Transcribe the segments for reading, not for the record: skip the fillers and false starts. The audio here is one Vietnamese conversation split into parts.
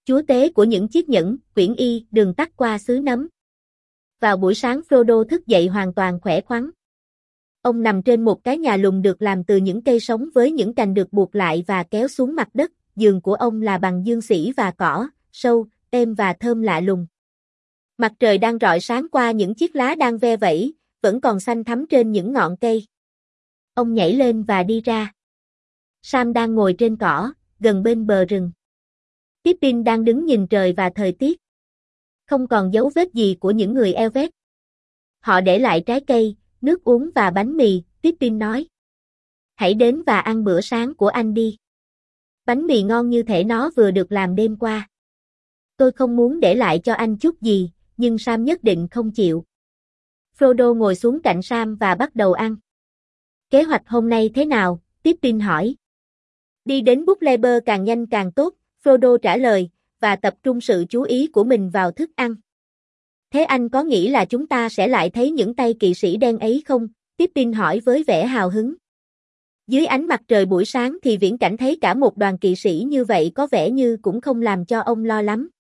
chúa tế của những chiếc nhẫn, quyển y, đường tắt qua xứ nấm. Vào buổi sáng Frodo thức dậy hoàn toàn khỏe khoắn. Ông nằm trên một cái nhà lùn được làm từ những cây sống với những cành được buộc lại và kéo xuống mặt đất, giường của ông là bằng dương xỉ và cỏ, sâu, êm và thơm lạ lùng. Mặt trời đang rọi sáng qua những chiếc lá đang ve vẩy, vẫn còn xanh thắm trên những ngọn cây. Ông nhảy lên và đi ra. Sam đang ngồi trên cỏ, gần bên bờ rừng. Pippin đang đứng nhìn trời và thời tiết. Không còn dấu vết gì của những người Elvet. Họ để lại trái cây, nước uống và bánh mì, Pippin nói. Hãy đến và ăn bữa sáng của anh đi. Bánh mì ngon như thể nó vừa được làm đêm qua. Tôi không muốn để lại cho anh chút gì, nhưng Sam nhất định không chịu. Frodo ngồi xuống cạnh Sam và bắt đầu ăn. Kế hoạch hôm nay thế nào? Pippin hỏi. Đi đến Bucleber càng nhanh càng tốt, Frodo trả lời, và tập trung sự chú ý của mình vào thức ăn. Thế anh có nghĩ là chúng ta sẽ lại thấy những tay kỵ sĩ đen ấy không? Pippin hỏi với vẻ hào hứng. Dưới ánh mặt trời buổi sáng thì viễn cảnh thấy cả một đoàn kỵ sĩ như vậy có vẻ như cũng không làm cho ông lo lắm.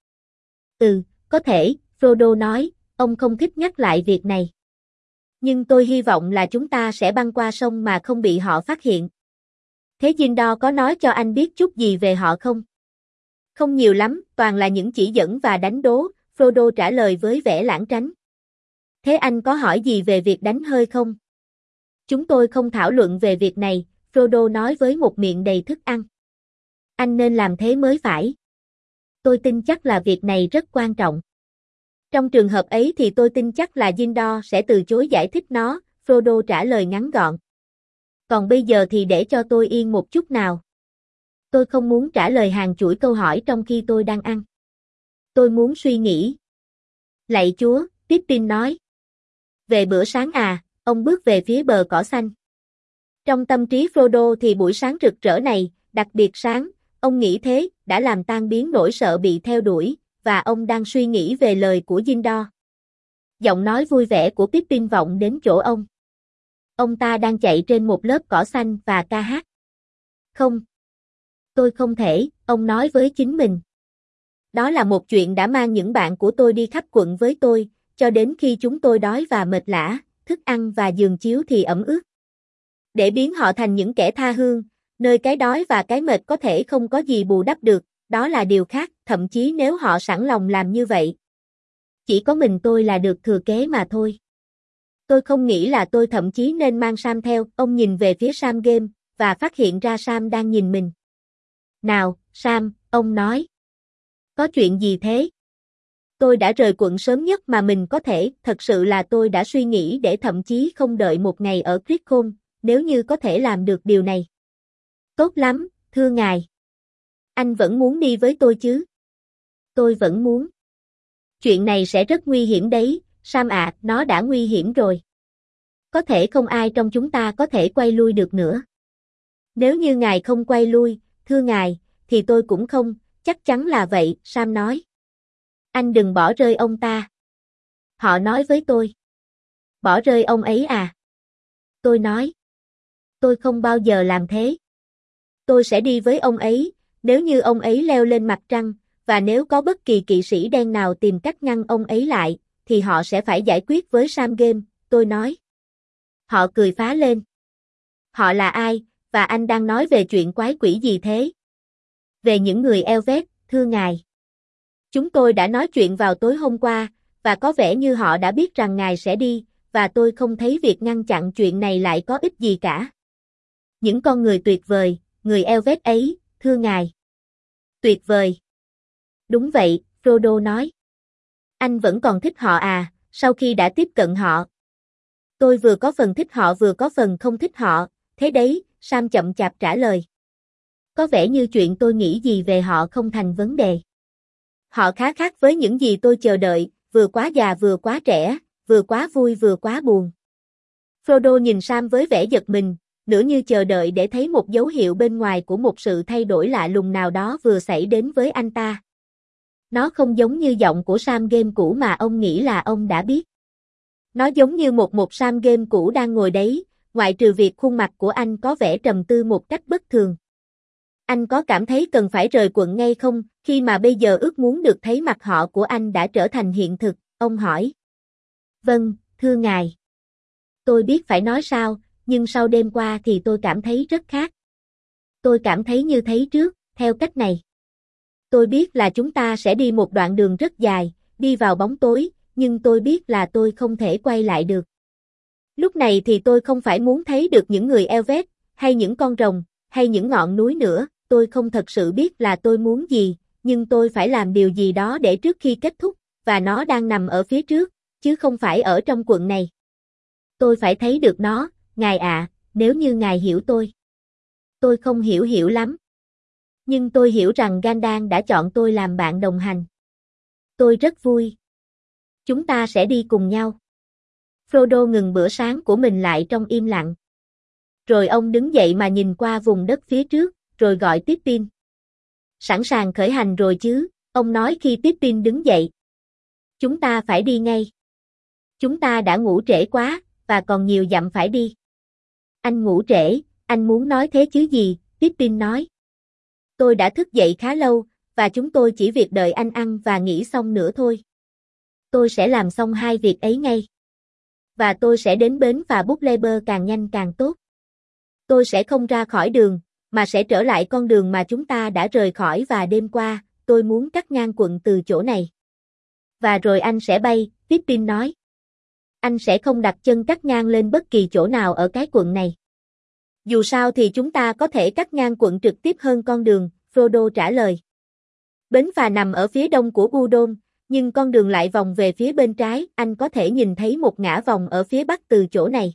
Có thể, Frodo nói, ông không thích nhắc lại việc này. Nhưng tôi hy vọng là chúng ta sẽ băng qua sông mà không bị họ phát hiện. Thế Gindor có nói cho anh biết chút gì về họ không? Không nhiều lắm, toàn là những chỉ dẫn và đánh đố, Frodo trả lời với vẻ lảng tránh. Thế anh có hỏi gì về việc đánh hơi không? Chúng tôi không thảo luận về việc này, Frodo nói với một miệng đầy thức ăn. Anh nên làm thế mới phải. Tôi tin chắc là việc này rất quan trọng. Trong trường hợp ấy thì tôi tin chắc là Gindor sẽ từ chối giải thích nó, Frodo trả lời ngắn gọn. Còn bây giờ thì để cho tôi yên một chút nào. Tôi không muốn trả lời hàng chuỗi câu hỏi trong khi tôi đang ăn. Tôi muốn suy nghĩ. Lạy Chúa, Pippin nói. Về bữa sáng à, ông bước về phía bờ cỏ xanh. Trong tâm trí Frodo thì buổi sáng rực rỡ này, đặc biệt sáng, ông nghĩ thế, đã làm tan biến nỗi sợ bị theo đuổi, và ông đang suy nghĩ về lời của Gindor. Giọng nói vui vẻ của Pippin vọng đến chỗ ông. Ông ta đang chạy trên một lớp cỏ xanh và ca hát. Không. Tôi không thể, ông nói với chính mình. Đó là một chuyện đã mang những bạn của tôi đi khắp quận với tôi, cho đến khi chúng tôi đói và mệt lả, thức ăn và giường chiếu thì ẩm ướt. Để biến họ thành những kẻ tha hương, nơi cái đói và cái mệt có thể không có gì bù đắp được, đó là điều khác, thậm chí nếu họ sẵn lòng làm như vậy. Chỉ có mình tôi là được thừa kế mà thôi. Tôi không nghĩ là tôi thậm chí nên mang Sam theo, ông nhìn về phía Sam Game, và phát hiện ra Sam đang nhìn mình. Nào, Sam, ông nói. Có chuyện gì thế? Tôi đã rời quận sớm nhất mà mình có thể, thật sự là tôi đã suy nghĩ để thậm chí không đợi một ngày ở Crickholm, nếu như có thể làm được điều này. Tốt lắm, thưa ngài. Anh vẫn muốn đi với tôi chứ? Tôi vẫn muốn. Chuyện này sẽ rất nguy hiểm đấy, Sam ạ, nó đã nguy hiểm rồi. Có thể không ai trong chúng ta có thể quay lui được nữa. Nếu như ngài không quay lui, thưa ngài, thì tôi cũng không, chắc chắn là vậy, Sam nói. Anh đừng bỏ rơi ông ta. Họ nói với tôi. Bỏ rơi ông ấy à? Tôi nói. Tôi không bao giờ làm thế. Tôi sẽ đi với ông ấy, nếu như ông ấy leo lên mặt trăng, và nếu có bất kỳ kỵ sĩ đen nào tìm cách ngăn ông ấy lại, thì họ sẽ phải giải quyết với Sam Game, tôi nói. Họ cười phá lên. Họ là ai, và anh đang nói về chuyện quái quỷ gì thế? Về những người Elvet, thưa ngài. Chúng tôi đã nói chuyện vào tối hôm qua, và có vẻ như họ đã biết rằng ngài sẽ đi, và tôi không thấy việc ngăn chặn chuyện này lại có ích gì cả. Những con người tuyệt vời, người Elvet ấy, thưa ngài. Tuyệt vời. Đúng vậy, Frodo nói. Anh vẫn còn thích họ à, sau khi đã tiếp cận họ. Tôi vừa có phần thích họ vừa có phần không thích họ, thế đấy, Sam chậm chạp trả lời. Có vẻ như chuyện tôi nghĩ gì về họ không thành vấn đề. Họ khá khác với những gì tôi chờ đợi, vừa quá già vừa quá trẻ, vừa quá vui vừa quá buồn. Frodo nhìn Sam với vẻ giật mình, nửa như chờ đợi để thấy một dấu hiệu bên ngoài của một sự thay đổi lạ lùng nào đó vừa xảy đến với anh ta. Nó không giống như giọng của Sam Game cũ mà ông nghĩ là ông đã biết. Nó giống như một Sam Game cũ đang ngồi đấy, ngoại trừ việc khuôn mặt của anh có vẻ trầm tư một cách bất thường. Anh có cảm thấy cần phải rời quận ngay không, khi mà bây giờ ước muốn được thấy mặt họ của anh đã trở thành hiện thực, ông hỏi. Vâng, thưa ngài. Tôi biết phải nói sao, nhưng sau đêm qua thì tôi cảm thấy rất khác. Tôi cảm thấy như thấy trước, theo cách này. Tôi biết là chúng ta sẽ đi một đoạn đường rất dài, đi vào bóng tối, nhưng tôi biết là tôi không thể quay lại được. Lúc này thì tôi không phải muốn thấy được những người Elvet, hay những con rồng, hay những ngọn núi nữa, tôi không thật sự biết là tôi muốn gì, nhưng tôi phải làm điều gì đó để trước khi kết thúc, và nó đang nằm ở phía trước, chứ không phải ở trong quận này. Tôi phải thấy được nó, ngài ạ, nếu như ngài hiểu tôi. Tôi không hiểu lắm. Nhưng tôi hiểu rằng Gandalf đã chọn tôi làm bạn đồng hành. Tôi rất vui. Chúng ta sẽ đi cùng nhau. Frodo ngừng bữa sáng của mình lại trong im lặng. Rồi ông đứng dậy mà nhìn qua vùng đất phía trước, rồi gọi Pippin. Sẵn sàng khởi hành rồi chứ, ông nói khi Pippin đứng dậy. Chúng ta phải đi ngay. Chúng ta đã ngủ trễ quá, và còn nhiều dặm phải đi. Anh ngủ trễ, anh muốn nói thế chứ gì, Pippin nói. Tôi đã thức dậy khá lâu, và chúng tôi chỉ việc đợi anh ăn và nghỉ xong nữa thôi. Tôi sẽ làm xong hai việc ấy ngay. Và tôi sẽ đến bến và Bucleber càng nhanh càng tốt. Tôi sẽ không ra khỏi đường, mà sẽ trở lại con đường mà chúng ta đã rời khỏi và đêm qua, tôi muốn cắt ngang quận từ chỗ này. Và rồi anh sẽ bay, Pippin nói. Anh sẽ không đặt chân cắt ngang lên bất kỳ chỗ nào ở cái quận này. Dù sao thì chúng ta có thể cắt ngang quận trực tiếp hơn con đường, Frodo trả lời. Bến phà nằm ở phía đông của Udon, nhưng con đường lại vòng về phía bên trái, anh có thể nhìn thấy một ngã vòng ở phía bắc từ chỗ này.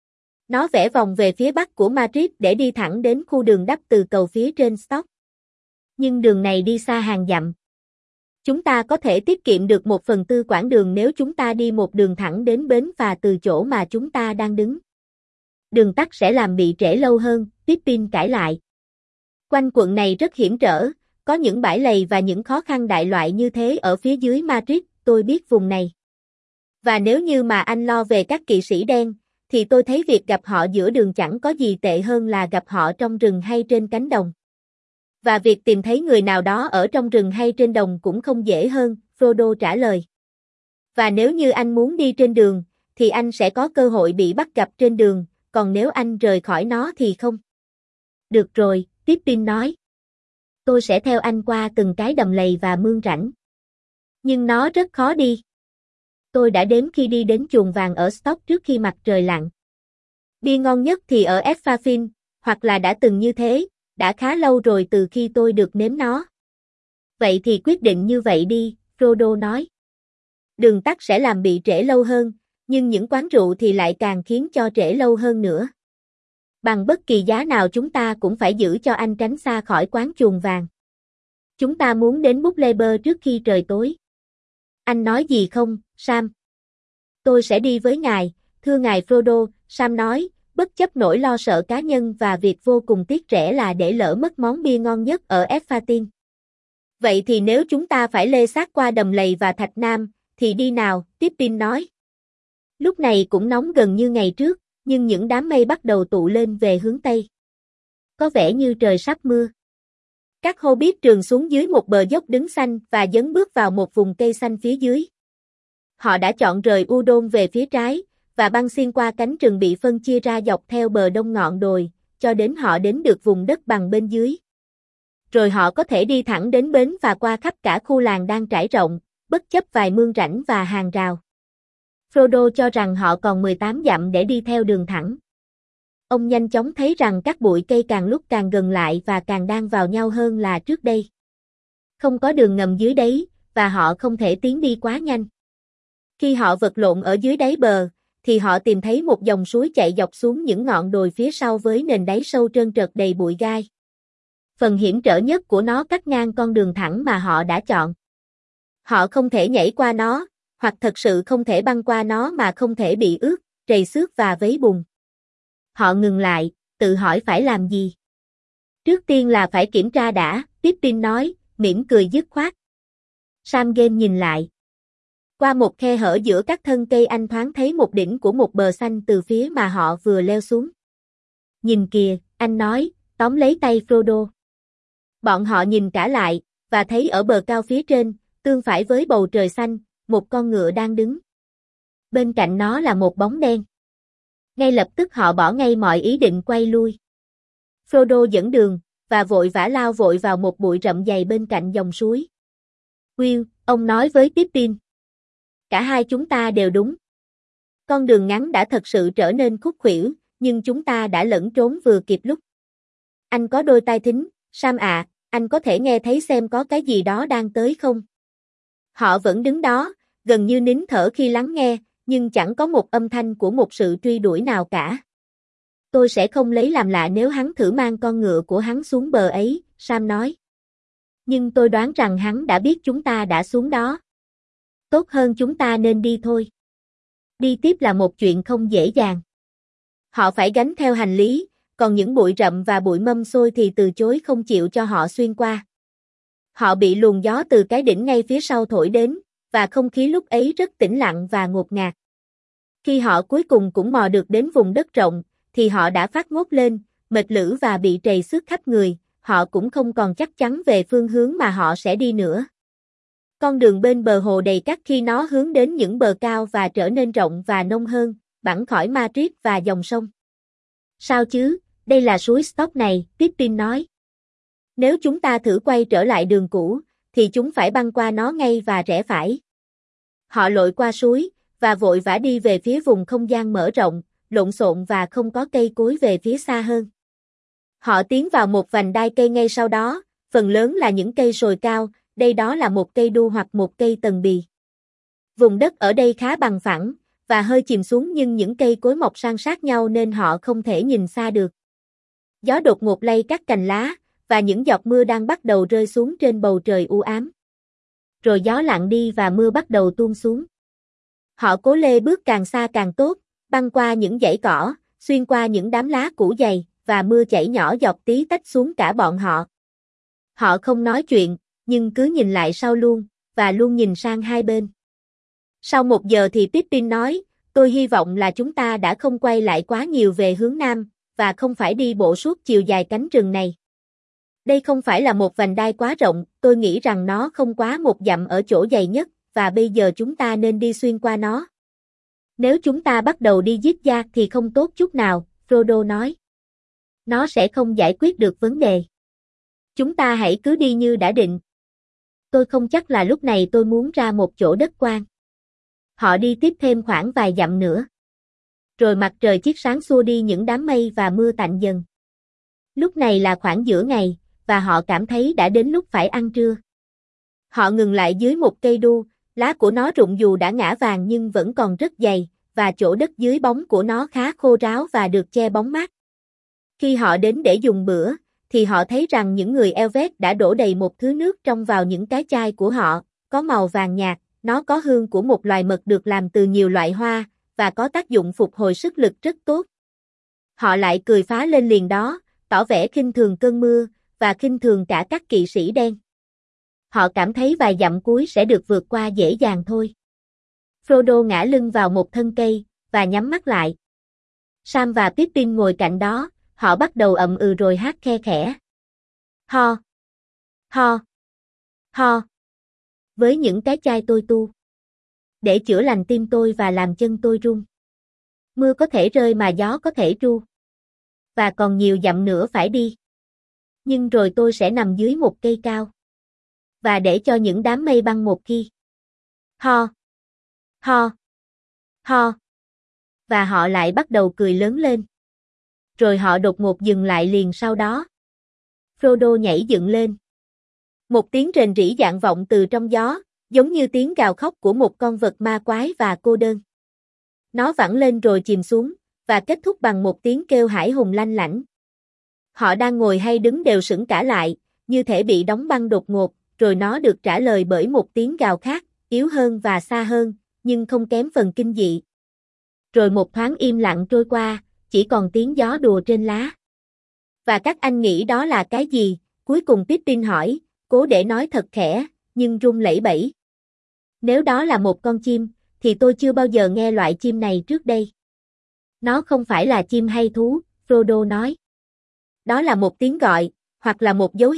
Nó vẽ vòng về phía bắc của Madrid để đi thẳng đến khu đường đắp từ cầu phía trên Stock. Nhưng đường này đi xa hàng dặm. Chúng ta có thể tiết kiệm được 1/4 quãng đường nếu chúng ta đi một đường thẳng đến bến phà từ chỗ mà chúng ta đang đứng. Đường tắt sẽ làm bị trễ lâu hơn, Pippin cãi lại. Quanh quận này rất hiểm trở, có những bãi lầy và những khó khăn đại loại như thế ở phía dưới Madrid, tôi biết vùng này. Và nếu như mà anh lo về các kỵ sĩ đen, thì tôi thấy việc gặp họ giữa đường chẳng có gì tệ hơn là gặp họ trong rừng hay trên cánh đồng. Và việc tìm thấy người nào đó ở trong rừng hay trên đồng cũng không dễ hơn, Frodo trả lời. Và nếu như anh muốn đi trên đường, thì anh sẽ có cơ hội bị bắt gặp trên đường, còn nếu anh rời khỏi nó thì không. Được rồi, Pippin nói. Tôi sẽ theo anh qua từng cái đầm lầy và mương rãnh. Nhưng nó rất khó đi. Tôi đã đếm khi đi đến chuồng vàng ở Stock trước khi mặt trời lặn. Bia ngon nhất thì ở Esfafin, hoặc là đã từng như thế, đã khá lâu rồi từ khi tôi được nếm nó. Vậy thì quyết định như vậy đi, Frodo nói. Đường tắt sẽ làm bị trễ lâu hơn, nhưng những quán rượu thì lại càng khiến cho trễ lâu hơn nữa. Bằng bất kỳ giá nào chúng ta cũng phải giữ cho anh tránh xa khỏi quán chuồng vàng. Chúng ta muốn đến Bucleber trước khi trời tối. Anh nói gì không, Sam? Tôi sẽ đi với ngài, thưa ngài Frodo, Sam nói, bất chấp nỗi lo sợ cá nhân và việc vô cùng tiếc rẻ là để lỡ mất món bia ngon nhất ở Esfafin. Vậy thì nếu chúng ta phải lê xác qua đầm lầy và thạch nam, thì đi nào, Pippin nói. Lúc này cũng nóng gần như ngày trước, nhưng những đám mây bắt đầu tụ lên về hướng Tây. Có vẻ như trời sắp mưa. Các Hobbit trườn xuống dưới một bờ dốc đứng xanh và dấn bước vào một vùng cây xanh phía dưới. Họ đã chọn rời Udon về phía trái, và băng xuyên qua cánh rừng bị phân chia ra dọc theo bờ đông ngọn đồi, cho đến họ đến được vùng đất bằng bên dưới. Rồi họ có thể đi thẳng đến bến và qua khắp cả khu làng đang trải rộng, bất chấp vài mương rãnh và hàng rào. Frodo cho rằng họ còn 18 dặm để đi theo đường thẳng. Ông nhanh chóng thấy rằng các bụi cây càng lúc càng gần lại và càng đan vào nhau hơn là trước đây. Không có đường ngầm dưới đáy, và họ không thể tiến đi quá nhanh. Khi họ vật lộn ở dưới đáy bờ, thì họ tìm thấy một dòng suối chạy dọc xuống những ngọn đồi phía sau với nền đáy sâu trơn trượt đầy bụi gai. Phần hiểm trở nhất của nó cắt ngang con đường thẳng mà họ đã chọn. Họ không thể nhảy qua nó, hoặc thật sự không thể băng qua nó mà không thể bị ướt, trầy xước và vấy bùn. Họ ngừng lại, tự hỏi phải làm gì. Trước tiên là phải kiểm tra đã, Pippin nói, mỉm cười dứt khoát. Sam Game nhìn lại. Qua một khe hở giữa các thân cây anh thoáng thấy một đỉnh của một bờ xanh từ phía mà họ vừa leo xuống. Nhìn kìa, anh nói, tóm lấy tay Frodo. Bọn họ nhìn cả lại, và thấy ở bờ cao phía trên, tương phải với bầu trời xanh, một con ngựa đang đứng. Bên cạnh nó là một bóng đen. Ngay lập tức họ bỏ ngay mọi ý định quay lui. Frodo dẫn đường, và vội vã lao vội vào một bụi rậm dày bên cạnh dòng suối. Will, ông nói với Pippin. Cả hai chúng ta đều đúng. Con đường ngắn đã thật sự trở nên khúc khuỷu, nhưng chúng ta đã lẫn trốn vừa kịp lúc. Anh có đôi tai thính, Sam ạ, anh có thể nghe thấy xem có cái gì đó đang tới không? Họ vẫn đứng đó, gần như nín thở khi lắng nghe, nhưng chẳng có một âm thanh của một sự truy đuổi nào cả. Tôi sẽ không lấy làm lạ nếu hắn thử mang con ngựa của hắn xuống bờ ấy, Sam nói. Nhưng tôi đoán rằng hắn đã biết chúng ta đã xuống đó. Tốt hơn chúng ta nên đi thôi. Đi tiếp là một chuyện không dễ dàng. Họ phải gánh theo hành lý, còn những bụi rậm và bụi mâm xôi thì từ chối không chịu cho họ xuyên qua. Họ bị luồng gió từ cái đỉnh ngay phía sau thổi đến, và không khí lúc ấy rất tĩnh lặng và ngột ngạt. Khi họ cuối cùng cũng mò được đến vùng đất rộng, thì họ đã phát ngốt lên, mệt lử và bị trầy xước khắp người, họ cũng không còn chắc chắn về phương hướng mà họ sẽ đi nữa. Con đường bên bờ hồ đầy cát khi nó hướng đến những bờ cao và trở nên rộng và nông hơn, bẵng khỏi Madrid và dòng sông. Sao chứ, đây là suối Stop này, Pippin nói. Nếu chúng ta thử quay trở lại đường cũ, thì chúng phải băng qua nó ngay và rẽ phải. Họ lội qua suối, và vội vã đi về phía vùng không gian mở rộng, lộn xộn và không có cây cối về phía xa hơn. Họ tiến vào một vành đai cây ngay sau đó, phần lớn là những cây sồi cao, đây đó là một cây đu hoặc một cây tần bì. Vùng đất ở đây khá bằng phẳng, và hơi chìm xuống nhưng những cây cối mọc san sát nhau nên họ không thể nhìn xa được. Gió đột ngột lay các cành lá, và những giọt mưa đang bắt đầu rơi xuống trên bầu trời u ám. Rồi gió lặng đi và mưa bắt đầu tuôn xuống. Họ cố lê bước càng xa càng tốt, băng qua những dãy cỏ, xuyên qua những đám lá cũ dày, và mưa chảy nhỏ giọt tí tách xuống cả bọn họ. Họ không nói chuyện, nhưng cứ nhìn lại sau luôn, và luôn nhìn sang hai bên. Sau 1 giờ thì Pippin nói, tôi hy vọng là chúng ta đã không quay lại quá nhiều về hướng Nam, và không phải đi bộ suốt chiều dài cánh rừng này. Đây không phải là một vành đai quá rộng, tôi nghĩ rằng nó không quá 1 dặm ở chỗ dày nhất, và bây giờ chúng ta nên đi xuyên qua nó. Nếu chúng ta bắt đầu đi zigzag thì không tốt chút nào, Frodo nói. Nó sẽ không giải quyết được vấn đề. Chúng ta hãy cứ đi như đã định. Tôi không chắc là lúc này tôi muốn ra một chỗ đất quang. Họ đi tiếp thêm khoảng vài dặm nữa. Rồi mặt trời chiết sáng xua đi những đám mây và mưa tạnh dần. Lúc này là khoảng giữa ngày, và họ cảm thấy đã đến lúc phải ăn trưa. Họ ngừng lại dưới một cây đu, lá của nó rụng dù đã ngã vàng nhưng vẫn còn rất dày, và chỗ đất dưới bóng của nó khá khô ráo và được che bóng mát. Khi họ đến để dùng bữa, thì họ thấy rằng những người Elvet đã đổ đầy một thứ nước trong vào những cái chai của họ, có màu vàng nhạt, nó có hương của một loài mật được làm từ nhiều loại hoa, và có tác dụng phục hồi sức lực rất tốt. Họ lại cười phá lên liền đó, tỏ vẻ khinh thường cơn mưa, và khinh thường cả các kỵ sĩ đen. Họ cảm thấy vài dặm cuối sẽ được vượt qua dễ dàng thôi. Frodo ngã lưng vào một thân cây, và nhắm mắt lại. Sam và Pippin ngồi cạnh đó, họ bắt đầu ậm ừ rồi hát khe khẽ. Ho! Ho! Ho! Với những cái chai tôi tu. Để chữa lành tim tôi và làm chân tôi run. Mưa có thể rơi mà gió có thể ru. Và còn nhiều dặm nữa phải đi. Nhưng rồi tôi sẽ nằm dưới một cây cao. Và để cho những đám mây băng một khi. Ho! Ho! Ho! Và họ lại bắt đầu cười lớn lên. Rồi họ đột ngột dừng lại liền sau đó. Frodo nhảy dựng lên. Một tiếng rền rĩ vang vọng từ trong gió, giống như tiếng gào khóc của một con vật ma quái và cô đơn. Nó vẳng lên rồi chìm xuống, và kết thúc bằng một tiếng kêu hãi hùng lanh lảnh. Họ đang ngồi hay đứng đều sững cả lại, như thể bị đóng băng đột ngột, rồi nó được trả lời bởi một tiếng gào khác, yếu hơn và xa hơn, nhưng không kém phần kinh dị. Rồi một thoáng im lặng trôi qua, chỉ còn tiếng gió đùa trên lá. Và các anh nghĩ đó là cái gì? Cuối cùng Pippin hỏi, cố để nói thật khẽ, nhưng run lẩy bẩy. Nếu đó là một con chim, thì tôi chưa bao giờ nghe loại chim này trước đây. Nó không phải là chim hay thú, Frodo nói. Đó là một tiếng gọi, hoặc là một dấu hiệu,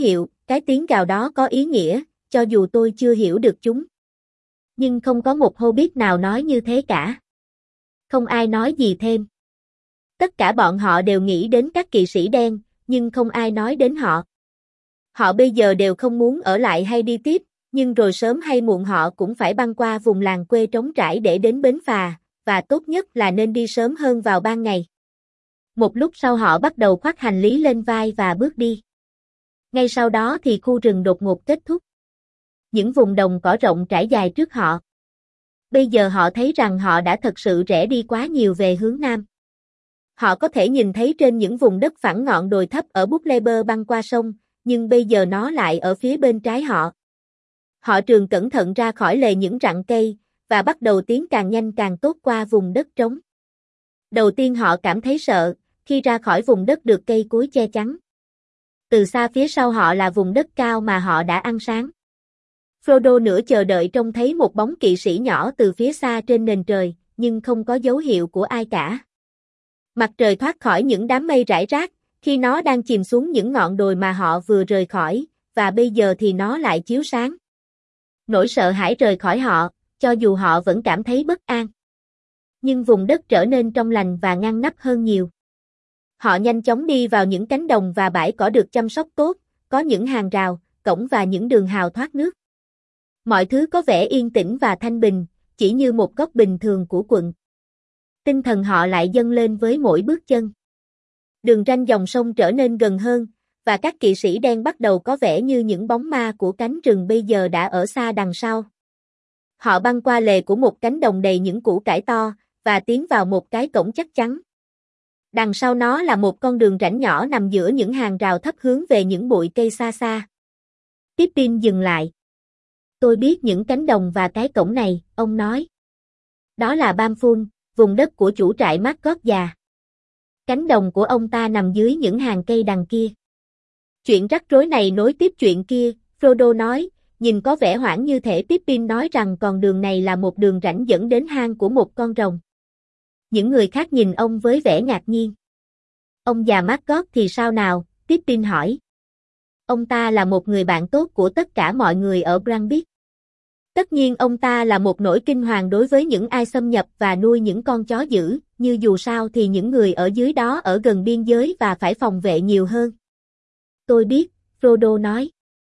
cái tiếng gào đó có ý nghĩa, cho dù tôi chưa hiểu được chúng. Nhưng không có một Hobbit nào nói như thế cả. Không ai nói gì thêm. Tất cả bọn họ đều nghĩ đến các kỵ sĩ đen, nhưng không ai nói đến họ. Họ bây giờ đều không muốn ở lại hay đi tiếp, nhưng rồi sớm hay muộn họ cũng phải băng qua vùng làng quê trống trải để đến bến phà, và tốt nhất là nên đi sớm hơn vào ban ngày. Một lúc sau họ bắt đầu khoác hành lý lên vai và bước đi. Ngay sau đó thì khu rừng đột ngột kết thúc. Những vùng đồng cỏ rộng trải dài trước họ. Bây giờ họ thấy rằng họ đã thật sự rẽ đi quá nhiều về hướng nam. Họ có thể nhìn thấy trên những vùng đất phẳng ngọn đồi thấp ở Bucleber băng qua sông, nhưng bây giờ nó lại ở phía bên trái họ. Họ trườn cẩn thận ra khỏi lề những rặng cây, và bắt đầu tiến càng nhanh càng tốt qua vùng đất trống. Đầu tiên họ cảm thấy sợ, khi ra khỏi vùng đất được cây cối che chắn. Từ xa phía sau họ là vùng đất cao mà họ đã ăn sáng. Frodo nửa chờ đợi trông thấy một bóng kỵ sĩ nhỏ từ phía xa trên nền trời, nhưng không có dấu hiệu của ai cả. Mặt trời thoát khỏi những đám mây rải rác, khi nó đang chìm xuống những ngọn đồi mà họ vừa rời khỏi, và bây giờ thì nó lại chiếu sáng. Nỗi sợ hãi rời khỏi họ, cho dù họ vẫn cảm thấy bất an. Nhưng vùng đất trở nên trong lành và ngăn nắp hơn nhiều. Họ nhanh chóng đi vào những cánh đồng và bãi cỏ được chăm sóc tốt, có những hàng rào, cổng và những đường hào thoát nước. Mọi thứ có vẻ yên tĩnh và thanh bình, chỉ như một góc bình thường của quận. Tinh thần họ lại dâng lên với mỗi bước chân. Đường ranh dòng sông trở nên gần hơn, và các kỵ sĩ đen bắt đầu có vẻ như những bóng ma của cánh rừng bây giờ đã ở xa đằng sau. Họ băng qua lề của một cánh đồng đầy những củ cải to, và tiến vào một cái cổng chắc chắn. Đằng sau nó là một con đường rãnh nhỏ nằm giữa những hàng rào thấp hướng về những bụi cây xa xa. Pippin dừng lại. Tôi biết những cánh đồng và cái cổng này, ông nói. Đó là Bamful, vùng đất của chủ trại Maggot già. Cánh đồng của ông ta nằm dưới những hàng cây đằng kia. Chuyện rắc rối này nối tiếp chuyện kia, Frodo nói, nhìn có vẻ hoảng như thể Pippin nói rằng con đường này là một đường rãnh dẫn đến hang của một con rồng. Những người khác nhìn ông với vẻ ngạc nhiên. Ông già Maggot thì sao nào? Pippin hỏi. Ông ta là một người bạn tốt của tất cả mọi người ở Branbit. Tất nhiên ông ta là một nỗi kinh hoàng đối với những ai xâm nhập và nuôi những con chó dữ, như dù sao thì những người ở dưới đó ở gần biên giới và phải phòng vệ nhiều hơn. Tôi biết, Frodo nói.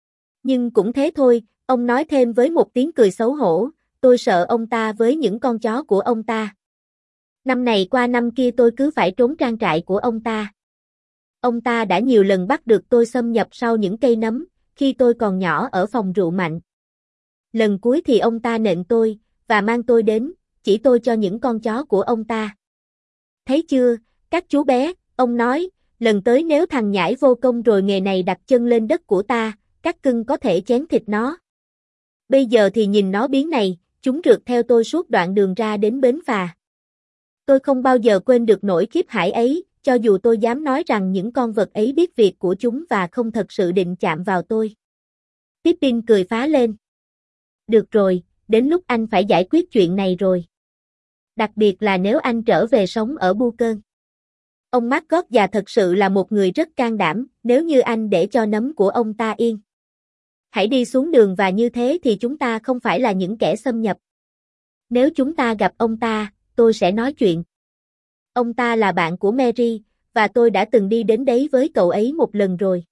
Nhưng cũng thế thôi, ông nói thêm với một tiếng cười xấu hổ, tôi sợ ông ta với những con chó của ông ta. Năm này qua năm kia tôi cứ phải trốn trang trại của ông ta. Ông ta đã nhiều lần bắt được tôi xâm nhập sau những cây nấm, khi tôi còn nhỏ ở phòng rượu mạnh. Lần cuối thì ông ta nện tôi, và mang tôi đến, chỉ tôi cho những con chó của ông ta. Thấy chưa, các chú bé, ông nói, lần tới nếu thằng nhãi vô công rồi nghề này đặt chân lên đất của ta, các cưng có thể chén thịt nó. Bây giờ thì nhìn nó biến này, chúng rượt theo tôi suốt đoạn đường ra đến bến phà. Tôi không bao giờ quên được nỗi khiếp hãi ấy, cho dù tôi dám nói rằng những con vật ấy biết việc của chúng và không thật sự định chạm vào tôi. Pippin cười phá lên. Được rồi, đến lúc anh phải giải quyết chuyện này rồi. Đặc biệt là nếu anh trở về sống ở Bucơn. Ông Maggot già thật sự là một người rất can đảm, nếu như anh để cho nấm của ông ta yên. Hãy đi xuống đường và như thế thì chúng ta không phải là những kẻ xâm nhập. Nếu chúng ta gặp ông ta, tôi sẽ nói chuyện. Ông ta là bạn của Merry, và tôi đã từng đi đến đấy với cậu ấy một lần rồi.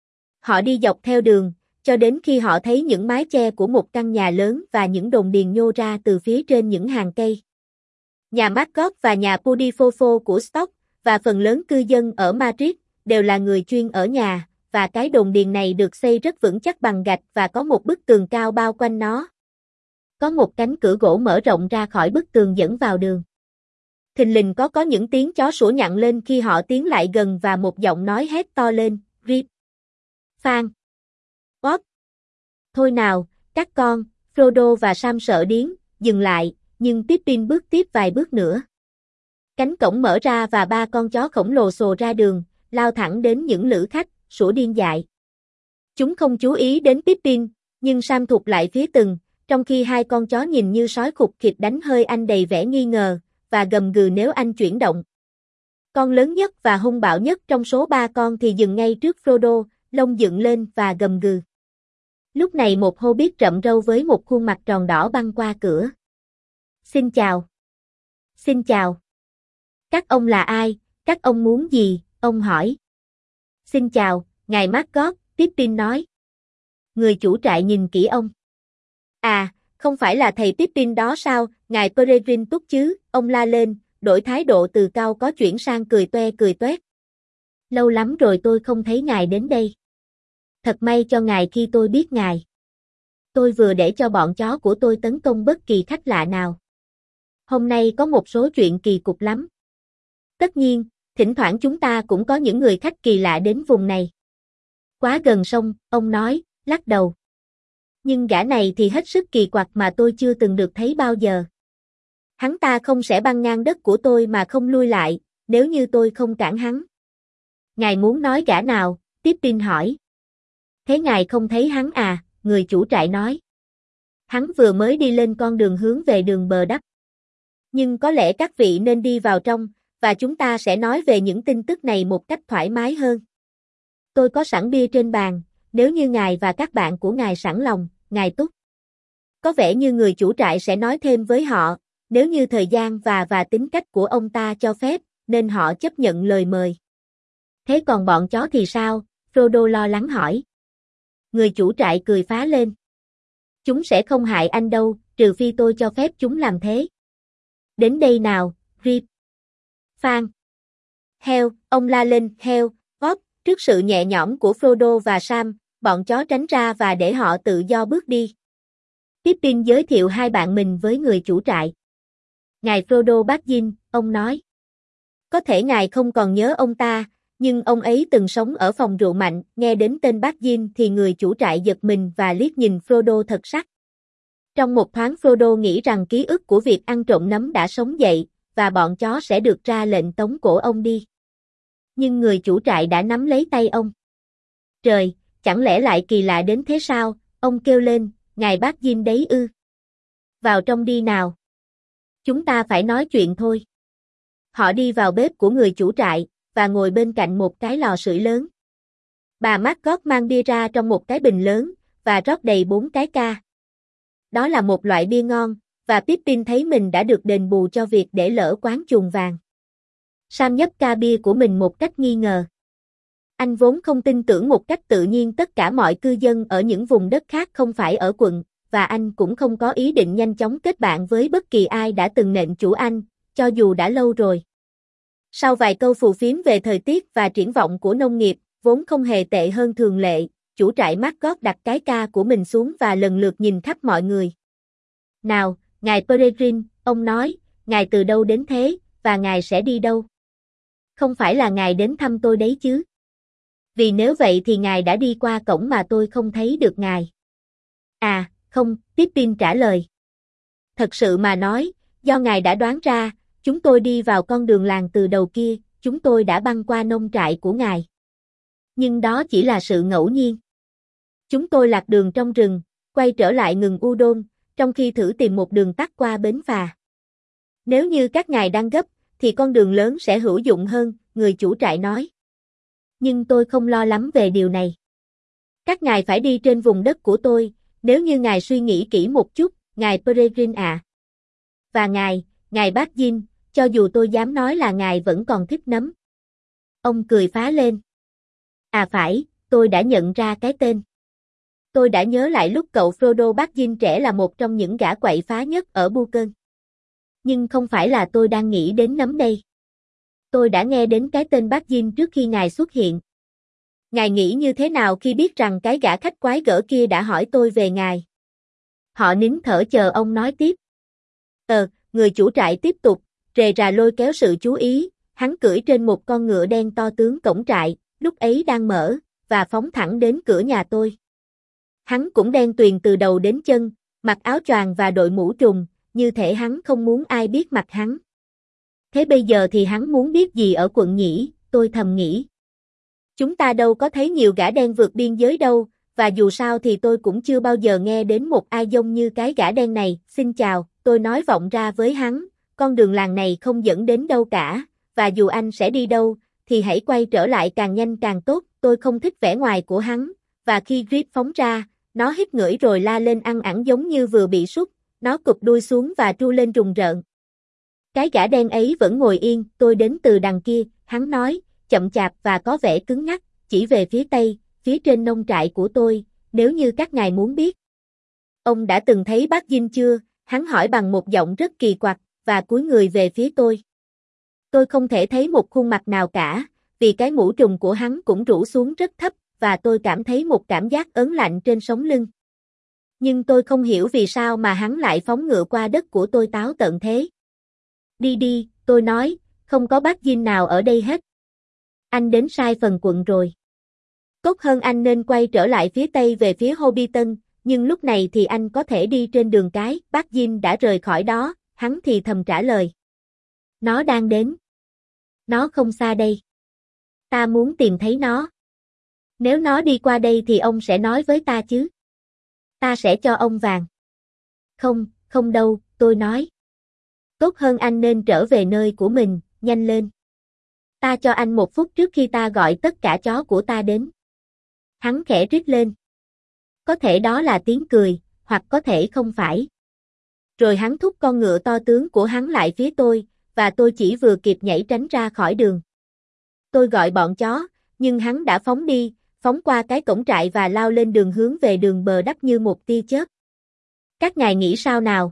Họ đi dọc theo đường, cho đến khi họ thấy những mái che của một căn nhà lớn và những đồn điền nhô ra từ phía trên những hàng cây. Nhà Maggot và nhà Pudifofo của Stock, và phần lớn cư dân ở Madrid, đều là người chuyên ở nhà, và cái đồn điền này được xây rất vững chắc bằng gạch và có một bức tường cao bao quanh nó. Có một cánh cửa gỗ mở rộng ra khỏi bức tường dẫn vào đường. Thình lình có những tiếng chó sủa nhặng lên khi họ tiến lại gần và một giọng nói hét to lên, Rip, Phan, Bob. Thôi nào, các con, Frodo và Sam sợ điếng, dừng lại, nhưng Pippin bước tiếp vài bước nữa. Cánh cổng mở ra và ba con chó khổng lồ sồ ra đường, lao thẳng đến những lữ khách, sủa điên dại. Chúng không chú ý đến Pippin, nhưng Sam thụt lại phía từng, trong khi hai con chó nhìn như sói khục khịt đánh hơi anh đầy vẻ nghi ngờ, và gầm gừ nếu anh chuyển động. Con lớn nhất và hung bạo nhất trong số ba con thì dừng ngay trước Frodo, lông dựng lên và gầm gừ. Lúc này một Hobbit rậm râu với một khuôn mặt tròn đỏ băng qua cửa. Xin chào. Xin chào. Các ông là ai, các ông muốn gì, ông hỏi. Xin chào, ngài Maggot, Pippin nói. Người chủ trại nhìn kỹ ông. À, không phải là thầy Pippin đó sao, ngài Peregrine Took chứ, ông la lên, đổi thái độ từ cao có chuyển sang cười toe cười toét. Lâu lắm rồi tôi không thấy ngài đến đây. Thật may cho ngài khi tôi biết ngài. Tôi vừa để cho bọn chó của tôi tấn công bất kỳ khách lạ nào. Hôm nay có một số chuyện kỳ cục lắm. Tất nhiên, thỉnh thoảng chúng ta cũng có những người khách kỳ lạ đến vùng này. Quá gần sông, ông nói, lắc đầu. Nhưng gã này thì hết sức kỳ quặc mà tôi chưa từng được thấy bao giờ. Hắn ta không sẽ băng ngang đất của tôi mà không lui lại, nếu như tôi không cản hắn. Ngài muốn nói gã nào? Pippin hỏi. Thế ngài không thấy hắn à? Người chủ trại nói. Hắn vừa mới đi lên con đường hướng về đường bờ đắp. Nhưng có lẽ các vị nên đi vào trong, và chúng ta sẽ nói về những tin tức này một cách thoải mái hơn. Tôi có sẵn bia trên bàn, nếu như ngài và các bạn của ngài sẵn lòng, ngài Túc. Có vẻ như người chủ trại sẽ nói thêm với họ, nếu như thời gian và tính cách của ông ta cho phép, nên họ chấp nhận lời mời. Thế còn bọn chó thì sao? Frodo lo lắng hỏi. Người chủ trại cười phá lên. Chúng sẽ không hại anh đâu, trừ phi tôi cho phép chúng làm thế. Đến đây nào, Rip. Phan. Heo, ông la lên, heo, Bob, trước sự nhẹ nhõm của Frodo và Sam, bọn chó tránh ra và để họ tự do bước đi. Pippin giới thiệu hai bạn mình với người chủ trại. Ngài Frodo Baggins, ông nói. Có thể ngài không còn nhớ ông ta, nhưng ông ấy từng sống ở phòng rượu mạnh, nghe đến tên Baggins thì người chủ trại giật mình và liếc nhìn Frodo thật sắc. Trong một thoáng Frodo nghĩ rằng ký ức của việc ăn trộm nấm đã sống dậy, và bọn chó sẽ được ra lệnh tống cổ ông đi. Nhưng người chủ trại đã nắm lấy tay ông. Trời, chẳng lẽ lại kỳ lạ đến thế sao? Ông kêu lên, ngài Baggins đấy ư. Vào trong đi nào. Chúng ta phải nói chuyện thôi. Họ đi vào bếp của người chủ trại, và ngồi bên cạnh một cái lò sưởi lớn. Bà Maggot mang bia ra trong một cái bình lớn, và rót đầy 4 cái ca. Đó là một loại bia ngon, và Pippin thấy mình đã được đền bù cho việc để lỡ quán chuồng vàng. Sam nhấp ca bia của mình một cách nghi ngờ. Anh vốn không tin tưởng một cách tự nhiên tất cả mọi cư dân ở những vùng đất khác không phải ở quận, và anh cũng không có ý định nhanh chóng kết bạn với bất kỳ ai đã từng nện chủ anh, cho dù đã lâu rồi. Sau vài câu phù phiếm về thời tiết và triển vọng của nông nghiệp, vốn không hề tệ hơn thường lệ, chủ trại Maggot đặt cái ca của mình xuống và lần lượt nhìn khắp mọi người. Nào, ngài Peregrine, ông nói, ngài từ đâu đến thế, và ngài sẽ đi đâu? Không phải là ngài đến thăm tôi đấy chứ? Vì nếu vậy thì ngài đã đi qua cổng mà tôi không thấy được ngài. À, không, Pippin trả lời. Thật sự mà nói, do ngài đã đoán ra, chúng tôi đi vào con đường làng từ đầu kia, chúng tôi đã băng qua nông trại của ngài. Nhưng đó chỉ là sự ngẫu nhiên. Chúng tôi lạc đường trong rừng, quay trở lại ngừng Udon, trong khi thử tìm một đường tắt qua bến phà. Nếu như các ngài đang gấp, thì con đường lớn sẽ hữu dụng hơn, người chủ trại nói. Nhưng tôi không lo lắm về điều này. Các ngài phải đi trên vùng đất của tôi, nếu như ngài suy nghĩ kỹ một chút, ngài Peregrine ạ. Và ngài Baggins, cho dù tôi dám nói là ngài vẫn còn thích nấm. Ông cười phá lên. À phải, tôi đã nhận ra cái tên. Tôi đã nhớ lại lúc cậu Frodo Baggins trẻ là một trong những gã quậy phá nhất ở Buchan. Nhưng không phải là tôi đang nghĩ đến nấm đây. Tôi đã nghe đến cái tên Baggins trước khi ngài xuất hiện. Ngài nghĩ như thế nào khi biết rằng cái gã khách quái gở kia đã hỏi tôi về ngài? Họ nín thở chờ ông nói tiếp. Người chủ trại tiếp tục, rề rà lôi kéo sự chú ý, hắn cưỡi trên một con ngựa đen to tướng cổng trại, lúc ấy đang mở, và phóng thẳng đến cửa nhà tôi. Hắn cũng đen tuyền từ đầu đến chân, mặc áo choàng và đội mũ trùm, như thể hắn không muốn ai biết mặt hắn. Thế bây giờ thì hắn muốn biết gì ở quận nhỉ, tôi thầm nghĩ. Chúng ta đâu có thấy nhiều gã đen vượt biên giới đâu, và dù sao thì tôi cũng chưa bao giờ nghe đến một ai giống như cái gã đen này. Xin chào, tôi nói vọng ra với hắn, con đường làng này không dẫn đến đâu cả, và dù anh sẽ đi đâu, thì hãy quay trở lại càng nhanh càng tốt, tôi không thích vẻ ngoài của hắn, và khi Grid phóng ra, nó hít ngửi rồi la lên ăn ẳng giống như vừa bị sút, nó cụp đuôi xuống và tru lên rùng rợn. Cái gã đen ấy vẫn ngồi yên, tôi đến từ đằng kia, hắn nói, chậm chạp và có vẻ cứng nhắc, chỉ về phía tây, phía trên nông trại của tôi, nếu như các ngài muốn biết. Ông đã từng thấy bác Dinh chưa? Hắn hỏi bằng một giọng rất kỳ quặc, và cúi người về phía tôi. Tôi không thể thấy một khuôn mặt nào cả, vì cái mũ trùm của hắn cũng rủ xuống rất thấp, và tôi cảm thấy một cảm giác ớn lạnh trên sống lưng. Nhưng tôi không hiểu vì sao mà hắn lại phóng ngựa qua đất của tôi táo tợn thế. Đi đi, tôi nói, không có bác Dinh nào ở đây hết. Anh đến sai phần quận rồi. Tốt hơn anh nên quay trở lại phía tây về phía Hobbiton, nhưng lúc này thì anh có thể đi trên đường cái, bác Jim đã rời khỏi đó, hắn thì thầm trả lời. Nó đang đến. Nó không xa đây. Ta muốn tìm thấy nó. Nếu nó đi qua đây thì ông sẽ nói với ta chứ. Ta sẽ cho ông vàng. Không, không đâu, tôi nói. Tốt hơn anh nên trở về nơi của mình, nhanh lên. Ta cho anh 1 phút trước khi ta gọi tất cả chó của ta đến. Hắn khẽ rít lên. Có thể đó là tiếng cười, hoặc có thể không phải. Rồi hắn thúc con ngựa to tướng của hắn lại phía tôi, và tôi chỉ vừa kịp nhảy tránh ra khỏi đường. Tôi gọi bọn chó, nhưng hắn đã phóng đi, phóng qua cái cổng trại và lao lên đường hướng về đường bờ đắp như một tia chớp. Các ngài nghĩ sao nào?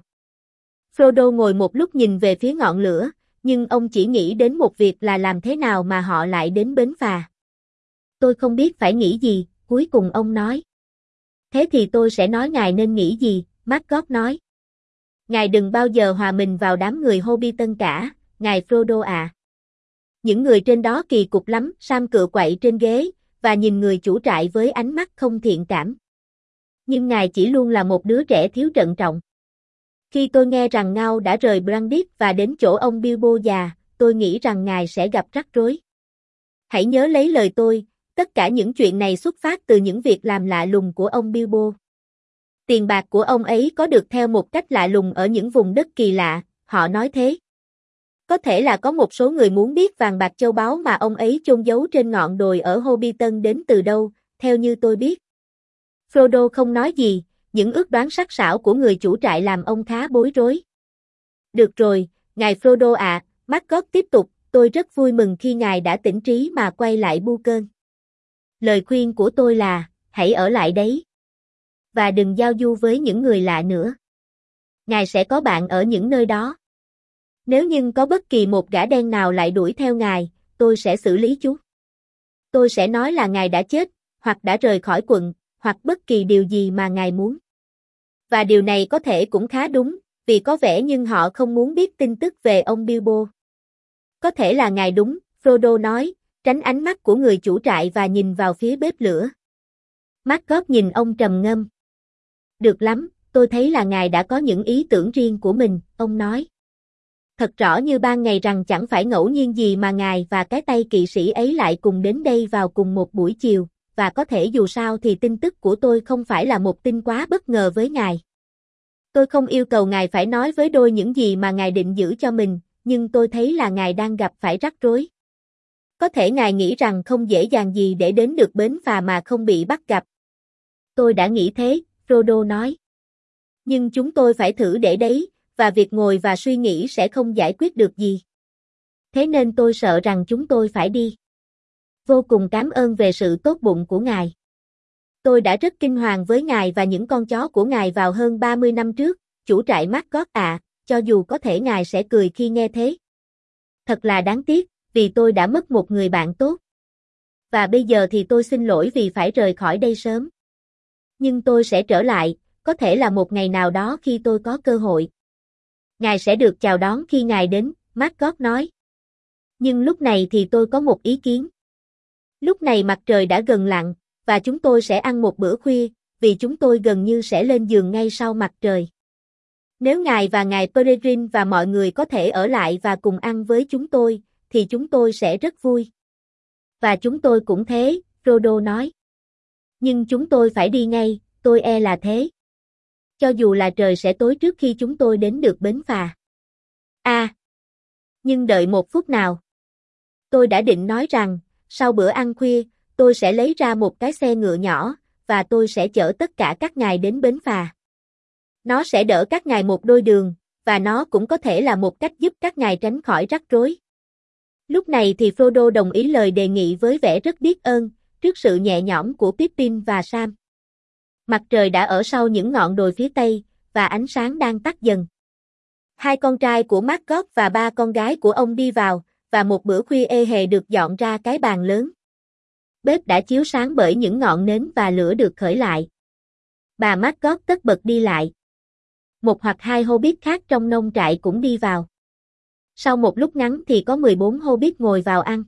Frodo ngồi một lúc nhìn về phía ngọn lửa, nhưng ông chỉ nghĩ đến một việc là làm thế nào mà họ lại đến bến phà. Tôi không biết phải nghĩ gì, cuối cùng ông nói. Thế thì tôi sẽ nói ngài nên nghĩ gì, Maggot nói. Ngài đừng bao giờ hòa mình vào đám người Hobbiton cả, ngài Frodo à. Những người trên đó kỳ cục lắm, Sam cựa quậy trên ghế, và nhìn người chủ trại với ánh mắt không thiện cảm. Nhưng ngài chỉ luôn là một đứa trẻ thiếu trân trọng. Khi tôi nghe rằng Ngao đã rời Brandis và đến chỗ ông Bilbo già, tôi nghĩ rằng ngài sẽ gặp rắc rối. Hãy nhớ lấy lời tôi, tất cả những chuyện này xuất phát từ những việc làm lạ lùng của ông Bilbo. Tiền bạc của ông ấy có được theo một cách lạ lùng ở những vùng đất kỳ lạ, họ nói thế. Có thể là có một số người muốn biết vàng bạc châu báu mà ông ấy chôn giấu trên ngọn đồi ở Hobbiton đến từ đâu, theo như tôi biết. Frodo không nói gì, những ước đoán sắc sảo của người chủ trại làm ông khá bối rối. Được rồi, ngài Frodo ạ, Maggot tiếp tục, tôi rất vui mừng khi ngài đã tỉnh trí mà quay lại Buchan. Lời khuyên của tôi là, hãy ở lại đấy. Và đừng giao du với những người lạ nữa. Ngài sẽ có bạn ở những nơi đó. Nếu như có bất kỳ một gã đen nào lại đuổi theo ngài, tôi sẽ xử lý chúng. Tôi sẽ nói là ngài đã chết, hoặc đã rời khỏi quận, hoặc bất kỳ điều gì mà ngài muốn. Và điều này có thể cũng khá đúng, vì có vẻ như họ không muốn biết tin tức về ông Bilbo. Có thể là ngài đúng, Frodo nói, tránh ánh mắt của người chủ trại và nhìn vào phía bếp lửa. Maggot nhìn ông trầm ngâm. Được lắm, tôi thấy là ngài đã có những ý tưởng riêng của mình, ông nói. Thật rõ như ban ngày rằng chẳng phải ngẫu nhiên gì mà ngài và cái tay kỵ sĩ ấy lại cùng đến đây vào cùng một buổi chiều, và có thể dù sao thì tin tức của tôi không phải là một tin quá bất ngờ với ngài. Tôi không yêu cầu ngài phải nói với đôi những gì mà ngài định giữ cho mình, nhưng tôi thấy là ngài đang gặp phải rắc rối. Có thể ngài nghĩ rằng không dễ dàng gì để đến được bến phà mà không bị bắt gặp. Tôi đã nghĩ thế, Frodo nói. Nhưng chúng tôi phải thử để đấy, và việc ngồi và suy nghĩ sẽ không giải quyết được gì. Thế nên tôi sợ rằng chúng tôi phải đi. Vô cùng cảm ơn về sự tốt bụng của ngài. Tôi đã rất kinh hoàng với ngài và những con chó của ngài vào hơn 30 năm trước, chủ trại Maggot ạ, cho dù có thể ngài sẽ cười khi nghe thế. Thật là đáng tiếc, vì tôi đã mất một người bạn tốt. Và bây giờ thì tôi xin lỗi vì phải rời khỏi đây sớm. Nhưng tôi sẽ trở lại, có thể là một ngày nào đó khi tôi có cơ hội. Ngài sẽ được chào đón khi ngài đến, Maggot nói. Nhưng lúc này thì tôi có một ý kiến. Lúc này mặt trời đã gần lặn, và chúng tôi sẽ ăn một bữa khuya, vì chúng tôi gần như sẽ lên giường ngay sau mặt trời. Nếu ngài và ngài Peregrine và mọi người có thể ở lại và cùng ăn với chúng tôi, thì chúng tôi sẽ rất vui. Và chúng tôi cũng thế, Frodo nói. Nhưng chúng tôi phải đi ngay, tôi e là thế. Cho dù là trời sẽ tối trước khi chúng tôi đến được bến phà. Nhưng đợi một phút nào. Tôi đã định nói rằng, sau bữa ăn khuya, tôi sẽ lấy ra một cái xe ngựa nhỏ, và tôi sẽ chở tất cả các ngài đến bến phà. Nó sẽ đỡ các ngài một đôi đường, và nó cũng có thể là một cách giúp các ngài tránh khỏi rắc rối. Lúc này thì Frodo đồng ý lời đề nghị với vẻ rất biết ơn, trước sự nhẹ nhõm của Pippin và Sam. Mặt trời đã ở sau những ngọn đồi phía tây, và ánh sáng đang tắt dần. Hai con trai của Maggot và ba con gái của ông đi vào, và một bữa khuya ê hề được dọn ra cái bàn lớn. Bếp đã chiếu sáng bởi những ngọn nến và lửa được khởi lại. Bà Maggot tất bật đi lại. Một hoặc hai Hobbit khác trong nông trại cũng đi vào. Sau một lúc ngắn thì có 14 Hobbit ngồi vào ăn.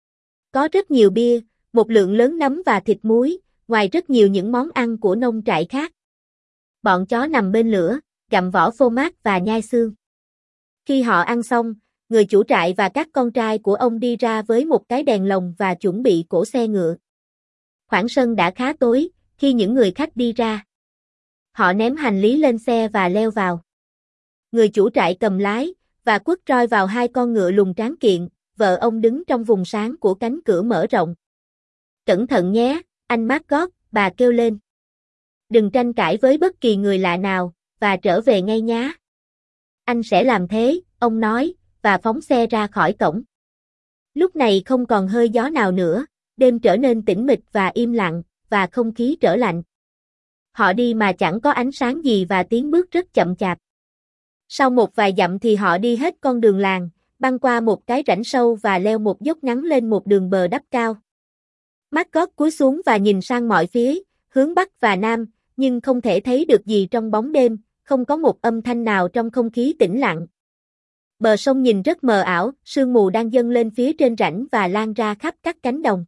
Có rất nhiều bia, một lượng lớn nấm và thịt muối, ngoài rất nhiều những món ăn của nông trại khác. Bọn chó nằm bên lửa, gặm vỏ phô mát và nhai xương. Khi họ ăn xong, người chủ trại và các con trai của ông đi ra với một cái đèn lồng và chuẩn bị cỗ xe ngựa. Khoảng sân đã khá tối, khi những người khách đi ra. Họ ném hành lý lên xe và leo vào. Người chủ trại cầm lái, và quất roi vào hai con ngựa lùn tráng kiện, vợ ông đứng trong vùng sáng của cánh cửa mở rộng. Cẩn thận nhé, anh Maggot, bà kêu lên. Đừng tranh cãi với bất kỳ người lạ nào, và trở về ngay nhé. Anh sẽ làm thế, ông nói, và phóng xe ra khỏi cổng. Lúc này không còn hơi gió nào nữa, đêm trở nên tĩnh mịch và im lặng, và không khí trở lạnh. Họ đi mà chẳng có ánh sáng gì và tiến bước rất chậm chạp. Sau một vài dặm thì họ đi hết con đường làng, băng qua một cái rãnh sâu và leo một dốc ngắn lên một đường bờ đắp cao. Maggot cúi xuống và nhìn sang mọi phía, hướng bắc và nam, nhưng không thể thấy được gì trong bóng đêm, không có một âm thanh nào trong không khí tĩnh lặng. Bờ sông nhìn rất mờ ảo, sương mù đang dâng lên phía trên rãnh và lan ra khắp các cánh đồng.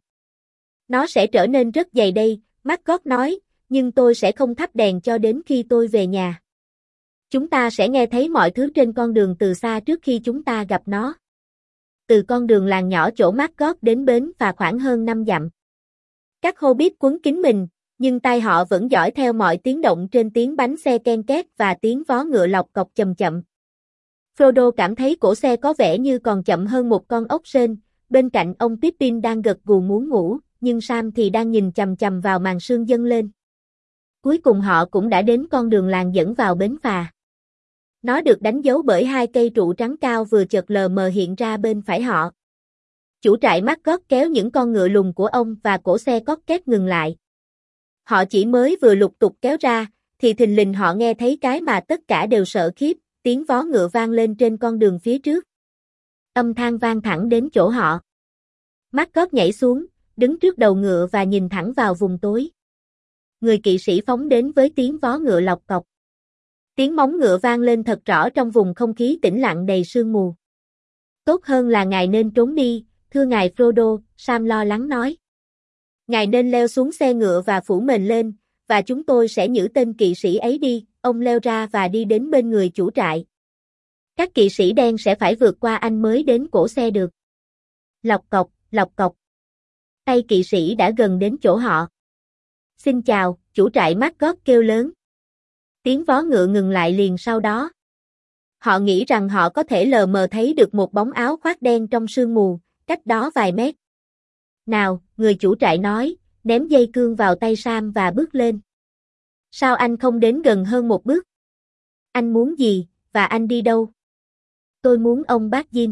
Nó sẽ trở nên rất dày đây, Maggot nói, nhưng tôi sẽ không thắp đèn cho đến khi tôi về nhà. Chúng ta sẽ nghe thấy mọi thứ trên con đường từ xa trước khi chúng ta gặp nó. Từ con đường làng nhỏ chỗ Maggot đến bến phà khoảng hơn 5 dặm. Các Hobbit quấn kín mình, nhưng tai họ vẫn dõi theo mọi tiếng động trên tiếng bánh xe ken két và tiếng vó ngựa lọc cọc chậm chậm. Frodo cảm thấy cỗ xe có vẻ như còn chậm hơn một con ốc sên, bên cạnh ông Pippin đang gật gù muốn ngủ, nhưng Sam thì đang nhìn chằm chằm vào màn sương dâng lên. Cuối cùng họ cũng đã đến con đường làng dẫn vào bến phà. Nó được đánh dấu bởi hai cây trụ trắng cao vừa chợt lờ mờ hiện ra bên phải họ. Chủ trại Maggot kéo những con ngựa lùn của ông và cỗ xe cót két ngừng lại. Họ chỉ mới vừa lục tục kéo ra, thì thình lình họ nghe thấy cái mà tất cả đều sợ khiếp, tiếng vó ngựa vang lên trên con đường phía trước. Âm thanh vang thẳng đến chỗ họ. Maggot nhảy xuống, đứng trước đầu ngựa và nhìn thẳng vào vùng tối. Người kỵ sĩ phóng đến với tiếng vó ngựa lọc cọc. Tiếng móng ngựa vang lên thật rõ trong vùng không khí tĩnh lặng đầy sương mù. Tốt hơn là ngài nên trốn đi, thưa ngài Frodo, Sam lo lắng nói. Ngài nên leo xuống xe ngựa và phủ mền lên, và chúng tôi sẽ nhử tên kỵ sĩ ấy đi. Ông leo ra và đi đến bên người chủ trại. Các kỵ sĩ đen sẽ phải vượt qua anh mới đến cổ xe được. Lọc cọc, lọc cọc. Tay kỵ sĩ đã gần đến chỗ họ. Xin chào, chủ trại Maggot kêu lớn. Tiếng vó ngựa ngừng lại liền sau đó. Họ nghĩ rằng họ có thể lờ mờ thấy được một bóng áo khoác đen trong sương mù, cách đó vài mét. Nào, người chủ trại nói, ném dây cương vào tay Sam và bước lên. Sao anh không đến gần hơn một bước? Anh muốn gì, và anh đi đâu? Tôi muốn ông bác Jin.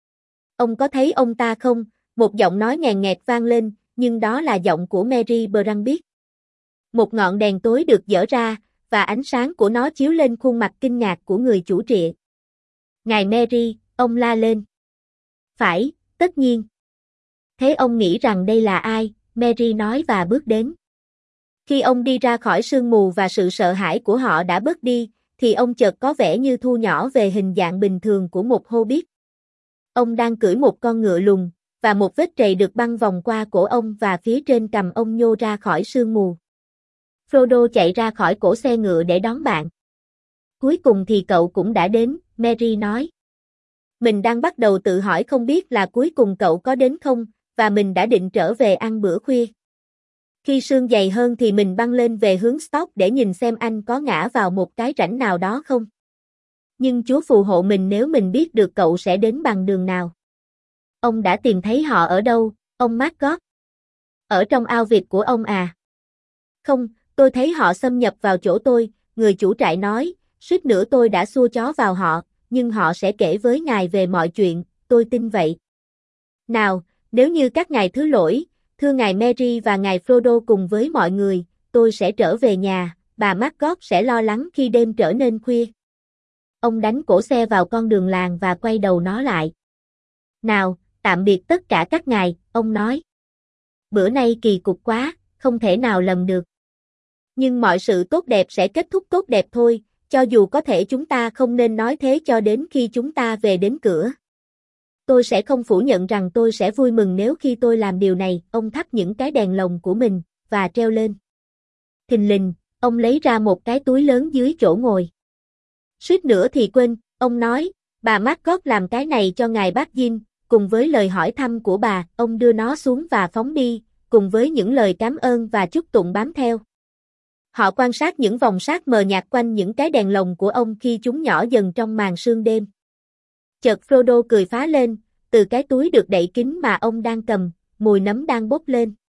Ông có thấy ông ta không? Một giọng nói ngàn nghẹt vang lên, nhưng đó là giọng của Merry Brambit. Một ngọn đèn tối được dở ra, và ánh sáng của nó chiếu lên khuôn mặt kinh ngạc của người chủ trịa. Ngài Merry, ông la lên. Phải, tất nhiên. Thế ông nghĩ rằng đây là ai? Merry nói và bước đến. Khi ông đi ra khỏi sương mù và sự sợ hãi của họ đã bớt đi, thì ông chợt có vẻ như thu nhỏ về hình dạng bình thường của một Hobbit. Ông đang cưỡi một con ngựa lùn, và một vết trầy được băng vòng qua cổ ông và phía trên cằm ông nhô ra khỏi sương mù. Frodo chạy ra khỏi cổ xe ngựa để đón bạn. Cuối cùng thì cậu cũng đã đến, Merry nói. Mình đang bắt đầu tự hỏi không biết là cuối cùng cậu có đến không, và mình đã định trở về ăn bữa khuya. Khi sương dày hơn thì mình băng lên về hướng Stock để nhìn xem anh có ngã vào một cái rãnh nào đó không. Nhưng Chúa phù hộ mình nếu mình biết được cậu sẽ đến bằng đường nào. Ông đã tìm thấy họ ở đâu, ông Maggot? Ở trong ao vịt của ông à? Không, tôi thấy họ xâm nhập vào chỗ tôi, người chủ trại nói, suýt nữa tôi đã xua chó vào họ, nhưng họ sẽ kể với ngài về mọi chuyện, tôi tin vậy. Nào, nếu như các ngài thứ lỗi, thưa ngài Merry và ngài Frodo cùng với mọi người, tôi sẽ trở về nhà, bà McGonagall sẽ lo lắng khi đêm trở nên khuya. Ông đánh cổ xe vào con đường làng và quay đầu nó lại. Nào, tạm biệt tất cả các ngài, ông nói. Bữa nay kỳ cục quá, không thể nào lầm được. Nhưng mọi sự tốt đẹp sẽ kết thúc tốt đẹp thôi, cho dù có thể chúng ta không nên nói thế cho đến khi chúng ta về đến cửa. Tôi sẽ không phủ nhận rằng tôi sẽ vui mừng nếu khi tôi làm điều này, ông thắp những cái đèn lồng của mình, và treo lên. Thình lình, ông lấy ra một cái túi lớn dưới chỗ ngồi. Suýt nữa thì quên, ông nói, bà McGonagall làm cái này cho ngài Baggins, cùng với lời hỏi thăm của bà, ông đưa nó xuống và phóng đi, cùng với những lời cảm ơn và chúc tụng bám theo. Họ quan sát những vòng sát mờ nhạt quanh những cái đèn lồng của ông khi chúng nhỏ dần trong màn sương đêm. Chợt Frodo cười phá lên, từ cái túi được đậy kín mà ông đang cầm, mùi nấm đang bốc lên.